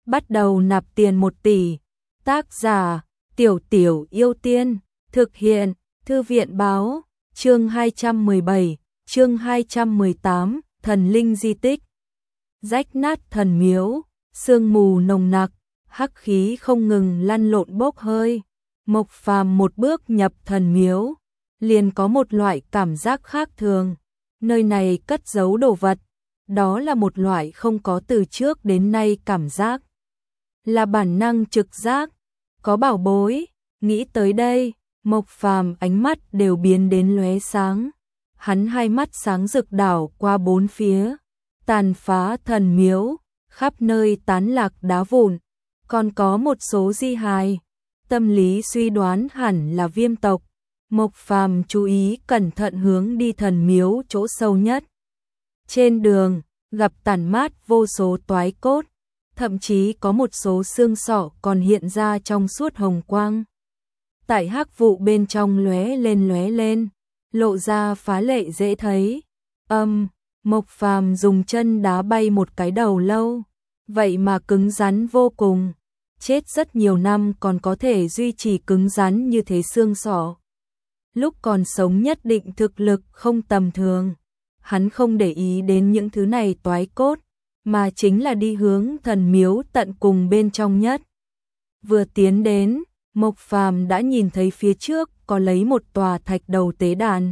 bắt đầu nạp tiền 1 tỷ. Tác giả: Tiểu Tiểu Yêu Tiên. Thực hiện: Thư viện báo. Chương 217, chương 218, thần linh di tích. Rách nát thần miếu, sương mù nồng nặc, hắc khí không ngừng lăn lộn bốc hơi. Mộc Phàm một bước nhập thần miếu, liền có một loại cảm giác khác thường. Nơi này cất giấu đồ vật, đó là một loại không có từ trước đến nay cảm giác. Là bản năng trực giác, có bảo bối. Nghĩ tới đây, Mộc Phàm ánh mắt đều biến đến lóe sáng. Hắn hai mắt sáng rực đảo qua bốn phía, tàn phá thần miếu, khắp nơi tán lạc đá vụn, còn có một số di hài. Tâm lý suy đoán hẳn là viêm tộc. Mộc Phàm chú ý cẩn thận hướng đi thần miếu chỗ sâu nhất. Trên đường, gặp tản mát vô số toái cốt, thậm chí có một số xương sọ còn hiện ra trong suốt hồng quang. Tại hắc vụ bên trong lóe lên, lộ ra phá lệ dễ thấy. Mộc Phàm dùng chân đá bay một cái đầu lâu, vậy mà cứng rắn vô cùng. Chết rất nhiều năm còn có thể duy trì cứng rắn như thế xương sọ. Lúc còn sống nhất định thực lực không tầm thường. Hắn không để ý đến những thứ này toái cốt, mà chính là đi hướng thần miếu tận cùng bên trong nhất. Vừa tiến đến, Mộc Phàm đã nhìn thấy phía trước có lấy một tòa thạch đầu tế đàn.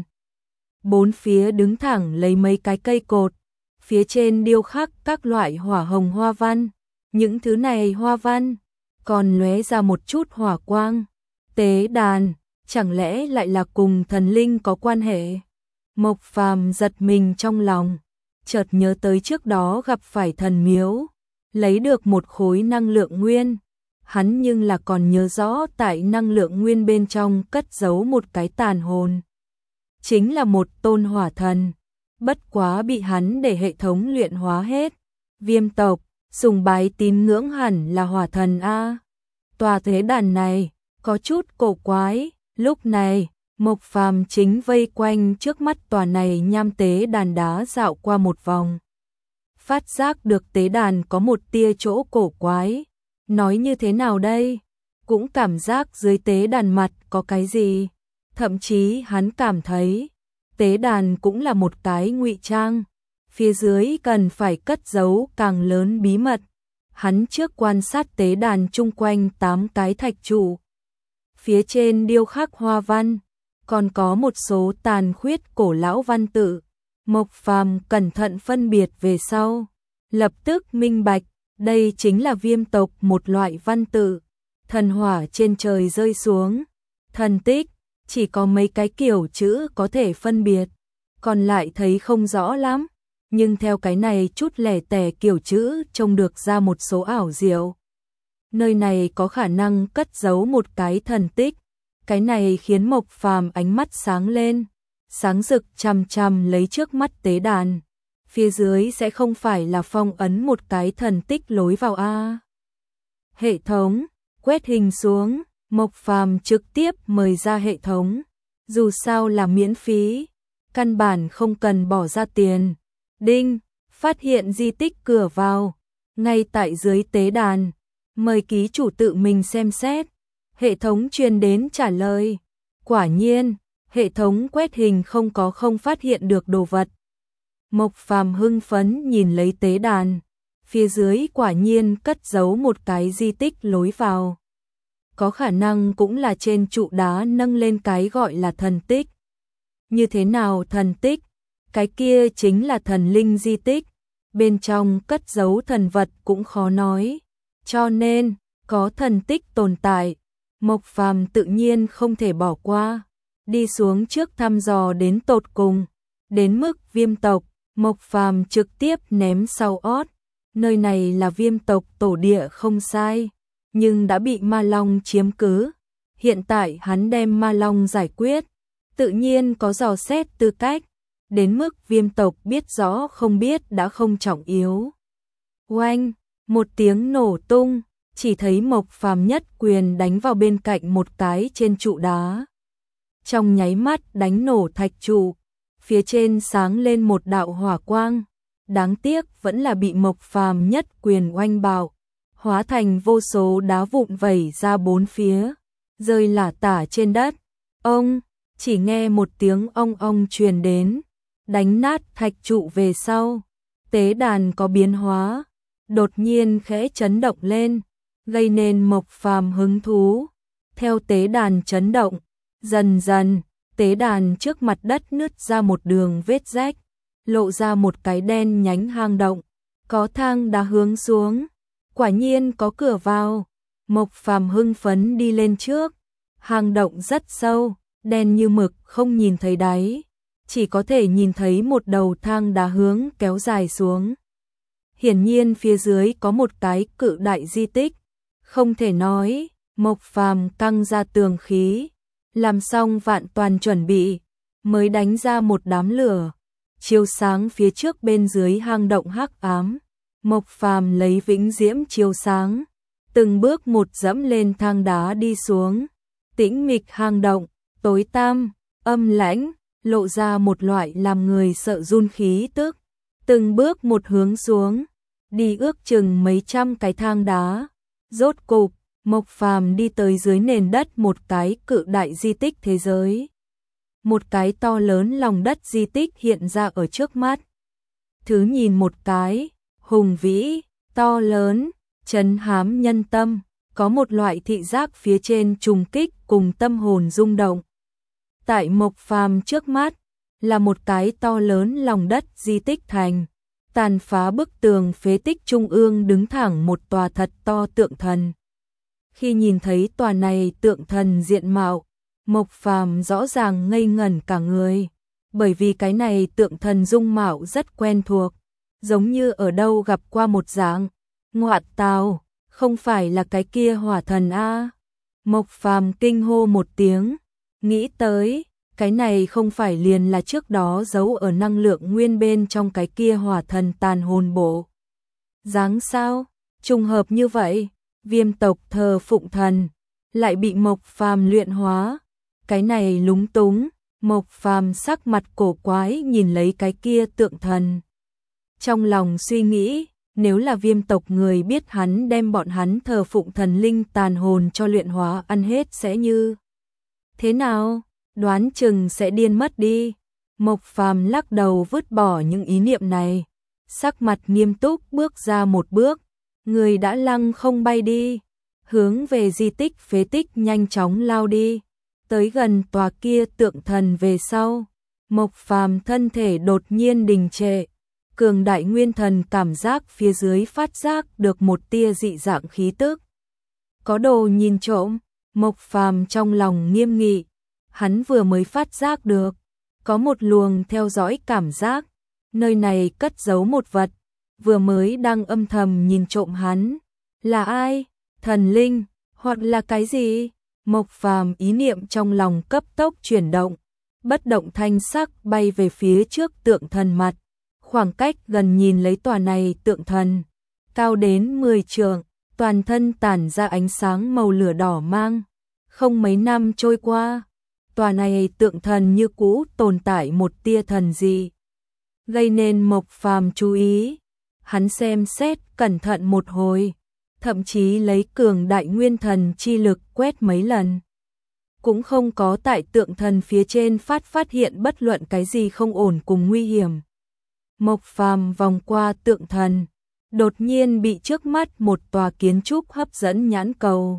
Bốn phía đứng thẳng lấy mấy cái cây cột, phía trên điêu khắc các loại hỏa hồng hoa văn. Những thứ này hoa văn còn lóe ra một chút hỏa quang. Tế đàn, chẳng lẽ lại là cùng thần linh có quan hệ? Mộc Phàm giật mình trong lòng, chợt nhớ tới trước đó gặp phải thần miếu, lấy được một khối năng lượng nguyên. Hắn nhưng là còn nhớ rõ tại năng lượng nguyên bên trong cất giấu một cái tàn hồn. Chính là một tôn hỏa thần, bất quá bị hắn để hệ thống luyện hóa hết. Viêm tộc, sùng bái tín ngưỡng hẳn là hỏa thần a. Tòa tế đàn này có chút cổ quái. Lúc này, Mộc Phàm chính vây quanh trước mắt tòa này nham tế đàn đá dạo qua một vòng. Phát giác được tế đàn có một tia chỗ cổ quái. Nói như thế nào đây? Cũng cảm giác dưới tế đàn mặt có cái gì. Thậm chí hắn cảm thấy tế đàn cũng là một cái ngụy trang. Phía dưới cần phải cất giấu càng lớn bí mật. Hắn trước quan sát tế đàn chung quanh 8 cái thạch trụ. Phía trên điêu khắc hoa văn, còn có một số tàn khuyết cổ lão văn tự. Mộc Phàm cẩn thận phân biệt về sau, lập tức minh bạch, đây chính là viêm tộc một loại văn tự. Thần hỏa trên trời rơi xuống, thần tích, chỉ có mấy cái kiểu chữ có thể phân biệt, còn lại thấy không rõ lắm. Nhưng theo cái này chút lẻ tẻ kiểu chữ trông được ra một số ảo diệu. Nơi này có khả năng cất giấu một cái thần tích. Cái này khiến Mộc Phàm ánh mắt sáng lên, sáng rực chằm chằm lấy trước mắt tế đàn. Phía dưới sẽ không phải là phong ấn một cái thần tích lối vào a. Hệ thống, quét hình xuống, Mộc Phàm trực tiếp mời ra hệ thống. Dù sao là miễn phí, căn bản không cần bỏ ra tiền. Đinh, phát hiện di tích cửa vào, ngay tại dưới tế đàn. Mời ký chủ tự mình xem xét. Hệ thống truyền đến trả lời. Quả nhiên, hệ thống quét hình không phát hiện được đồ vật. Mộc Phàm hưng phấn nhìn lấy tế đàn. Phía dưới quả nhiên cất giấu một cái di tích lối vào. Có khả năng cũng là trên trụ đá nâng lên cái gọi là thần tích. Như thế nào thần tích? Cái kia chính là thần linh di tích. Bên trong cất giấu thần vật cũng khó nói. Cho nên, có thần tích tồn tại, Mộc Phàm tự nhiên không thể bỏ qua. Đi xuống trước thăm dò đến tột cùng. Đến mức viêm tộc, Mộc Phàm trực tiếp ném sau ót. Nơi này là viêm tộc tổ địa không sai, nhưng đã bị ma long chiếm cứ. Hiện tại hắn đem ma long giải quyết, tự nhiên có dò xét tư cách. Đến mức viêm tộc biết rõ không biết đã không trọng yếu. Oanh, một tiếng nổ tung, chỉ thấy Mộc Phàm nhất quyền đánh vào bên cạnh một cái trên trụ đá. Trong nháy mắt đánh nổ thạch trụ, phía trên sáng lên một đạo hỏa quang. Đáng tiếc vẫn là bị Mộc Phàm nhất quyền oanh bạo. hóa thành vô số đá vụn vẩy ra bốn phía, rơi lả tả trên đất. Ông, chỉ nghe một tiếng ong ong truyền đến, đánh nát thạch trụ về sau. Tế đàn có biến hóa, đột nhiên khẽ chấn động lên, gây nên Mộc Phàm hứng thú. Theo tế đàn chấn động, dần dần, tế đàn trước mặt đất nứt ra một đường vết rách, lộ ra một cái đen nhánh hang động, có thang đá hướng xuống, quả nhiên có cửa vào. Mộc Phàm hưng phấn đi lên trước, hang động rất sâu, đen như mực không nhìn thấy đáy, chỉ có thể nhìn thấy một đầu thang đá hướng kéo dài xuống. Hiển nhiên phía dưới có một cái cự đại di tích, không thể nói. Mộc Phàm căng ra tường khí, làm xong vạn toàn chuẩn bị, mới đánh ra một đám lửa, chiếu sáng phía trước bên dưới hang động hắc ám. Mộc Phàm lấy vĩnh diễm chiếu sáng, từng bước một dẫm lên thang đá đi xuống. Tĩnh mịch hang động, tối tăm, âm lãnh, lộ ra một loại làm người sợ run khí tức. Từng bước một hướng xuống, đi ước chừng mấy trăm cái thang đá. Rốt cục, Mộc Phàm đi tới dưới nền đất một cái cự đại di tích thế giới. Một cái to lớn lòng đất di tích hiện ra ở trước mắt. Thứ nhìn một cái, hùng vĩ, to lớn, trấn hám nhân tâm, có một loại thị giác phía trên trùng kích cùng tâm hồn rung động. Tại Mộc Phàm trước mắt, là một cái to lớn lòng đất di tích thành. Tàn phá bức tường phế tích trung ương đứng thẳng một tòa thật to tượng thần. Khi nhìn thấy tòa này tượng thần diện mạo, Mộc Phàm rõ ràng ngây ngẩn cả người, bởi vì cái này tượng thần dung mạo rất quen thuộc, giống như ở đâu gặp qua một dạng. Ngoạn tào, không phải là cái kia hỏa thần a? Mộc Phàm kinh hô một tiếng, nghĩ tới, cái này không phải liền là trước đó giấu ở năng lượng nguyên bên trong cái kia hỏa thần tàn hồn bộ dáng sao? Trùng hợp như vậy, Viêm tộc thờ phụng thần, lại bị Mộc Phàm luyện hóa. Cái này lúng túng, Mộc Phàm sắc mặt cổ quái nhìn lấy cái kia tượng thần. Trong lòng suy nghĩ, nếu là Viêm tộc người biết hắn đem bọn hắn thờ phụng thần linh tàn hồn cho luyện hóa ăn hết sẽ như thế nào? Đoán chừng sẽ điên mất đi. Mộc Phàm lắc đầu vứt bỏ những ý niệm này, sắc mặt nghiêm túc bước ra một bước, người đã lăng không bay đi, hướng về di tích phế tích nhanh chóng lao đi. Tới gần tòa kia tượng thần về sau, Mộc Phàm thân thể đột nhiên đình trệ, cường đại nguyên thần cảm giác phía dưới phát giác được một tia dị dạng khí tức. Có đồ nhìn trộm, Mộc Phàm trong lòng nghiêm nghị, hắn vừa mới phát giác được, có một luồng theo dõi cảm giác, nơi này cất giấu một vật, vừa mới đang âm thầm nhìn trộm hắn. Là ai? Thần linh, hoặc là cái gì? Mộc Phàm ý niệm trong lòng cấp tốc chuyển động, bất động thanh sắc bay về phía trước tượng thần mặt, khoảng cách gần nhìn lấy tòa này tượng thần, cao đến 10 trượng, toàn thân tản ra ánh sáng màu lửa đỏ mang. Không mấy năm trôi qua, tòa này tượng thần như cũ tồn tại một tia thần dị, gây nên Mộc Phàm chú ý. Hắn xem xét cẩn thận một hồi, thậm chí lấy cường đại nguyên thần chi lực quét mấy lần, cũng không có tại tượng thần phía trên phát hiện bất luận cái gì không ổn cùng nguy hiểm. Mộc Phàm vòng qua tượng thần, đột nhiên bị trước mắt một tòa kiến trúc hấp dẫn nhãn cầu.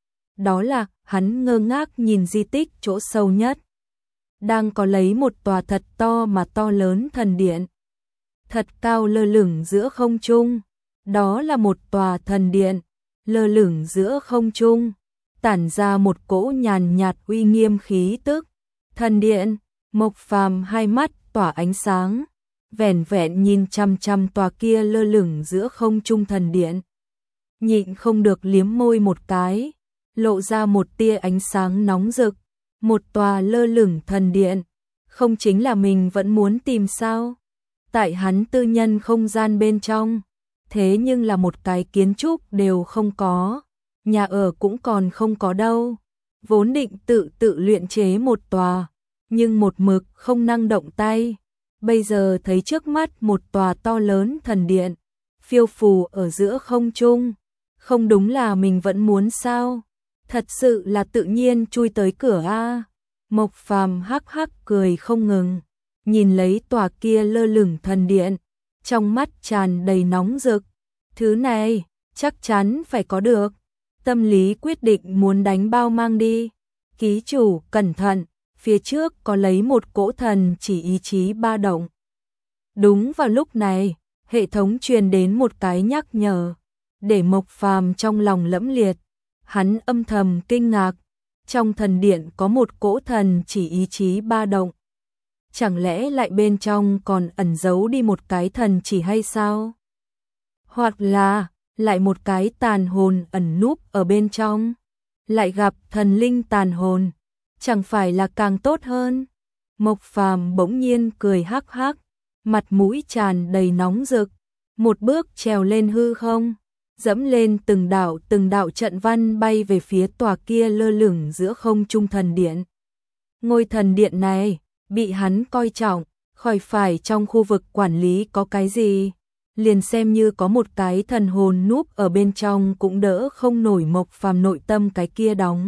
Đó là, hắn ngơ ngác nhìn di tích chỗ sâu nhất, đang có lấy một tòa thật to mà to lớn thần điện, thật cao lơ lửng giữa không trung. Đó là một tòa thần điện, lơ lửng giữa không trung, tản ra một cỗ nhàn nhạt uy nghiêm khí tức. Thần điện, Mộc Phàm hai mắt tỏa ánh sáng, vẻn vẹn nhìn chăm chăm tòa kia lơ lửng giữa không trung thần điện, nhịn không được liếm môi một cái, lộ ra một tia ánh sáng nóng rực. Một tòa lơ lửng thần điện, không chính là mình vẫn muốn tìm sao? Tại hắn tư nhân không gian bên trong, thế nhưng là một cái kiến trúc đều không có, nhà ở cũng còn không có đâu. Vốn định tự luyện chế một tòa, nhưng một mực không năng động tay. Bây giờ thấy trước mắt một tòa to lớn thần điện, phiêu phù ở giữa không trung, Không đúng là mình vẫn muốn sao? Thật sự là tự nhiên chui tới cửa a. Mộc Phàm hắc hắc cười không ngừng, nhìn lấy tòa kia lơ lửng thần điện, trong mắt tràn đầy nóng rực. Thứ này, chắc chắn phải có được. Tâm lý quyết định muốn đánh bao mang đi. Ký chủ, cẩn thận, phía trước có lấy một cỗ thần chỉ ý chí ba động. Đúng vào lúc này, hệ thống truyền đến một cái nhắc nhở, để Mộc Phàm trong lòng lẫm liệt. Hắn âm thầm kinh ngạc, trong thần điện có một cỗ thần chỉ ý chí ba động. Chẳng lẽ lại bên trong còn ẩn giấu đi một cái thần chỉ hay sao? Hoặc là lại một cái tàn hồn ẩn núp ở bên trong, lại gặp thần linh tàn hồn, chẳng phải là càng tốt hơn? Mộc Phàm bỗng nhiên cười hắc hắc, mặt mũi tràn đầy nóng rực, một bước trèo lên hư không, dẫm lên từng đạo trận văn bay về phía tòa kia lơ lửng giữa không trung thần điện. Ngôi thần điện này bị hắn coi trọng, khỏi phải trong khu vực quản lý có cái gì, liền xem như có một cái thần hồn núp ở bên trong cũng đỡ không nổi Mộc Phàm nội tâm cái kia đóng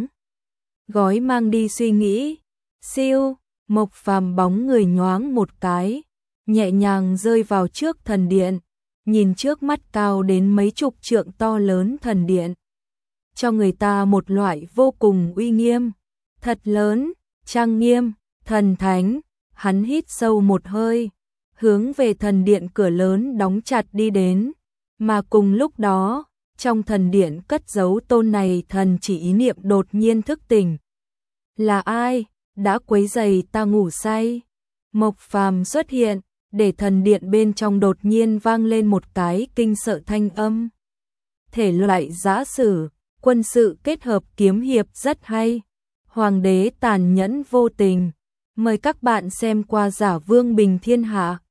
gói mang đi suy nghĩ. Siêu, Mộc Phàm bóng người nhoáng một cái, nhẹ nhàng rơi vào trước thần điện, nhìn trước mắt cao đến mấy chục trượng to lớn thần điện, cho người ta một loại vô cùng uy nghiêm, thật lớn, trang nghiêm, thần thánh. Hắn hít sâu một hơi, hướng về thần điện cửa lớn đóng chặt đi đến, mà cùng lúc đó, trong thần điện cất giấu tôn này thần chỉ ý niệm đột nhiên thức tỉnh. Là ai đã quấy rầy ta ngủ say? Mộc Phàm xuất hiện, để thần điện bên trong đột nhiên vang lên một cái kinh sợ thanh âm. Thể loại giã sử, quân sự kết hợp kiếm hiệp rất hay. Hoàng đế tàn nhẫn vô tình. Mời các bạn xem qua Giả Vương Bình Thiên Hạ.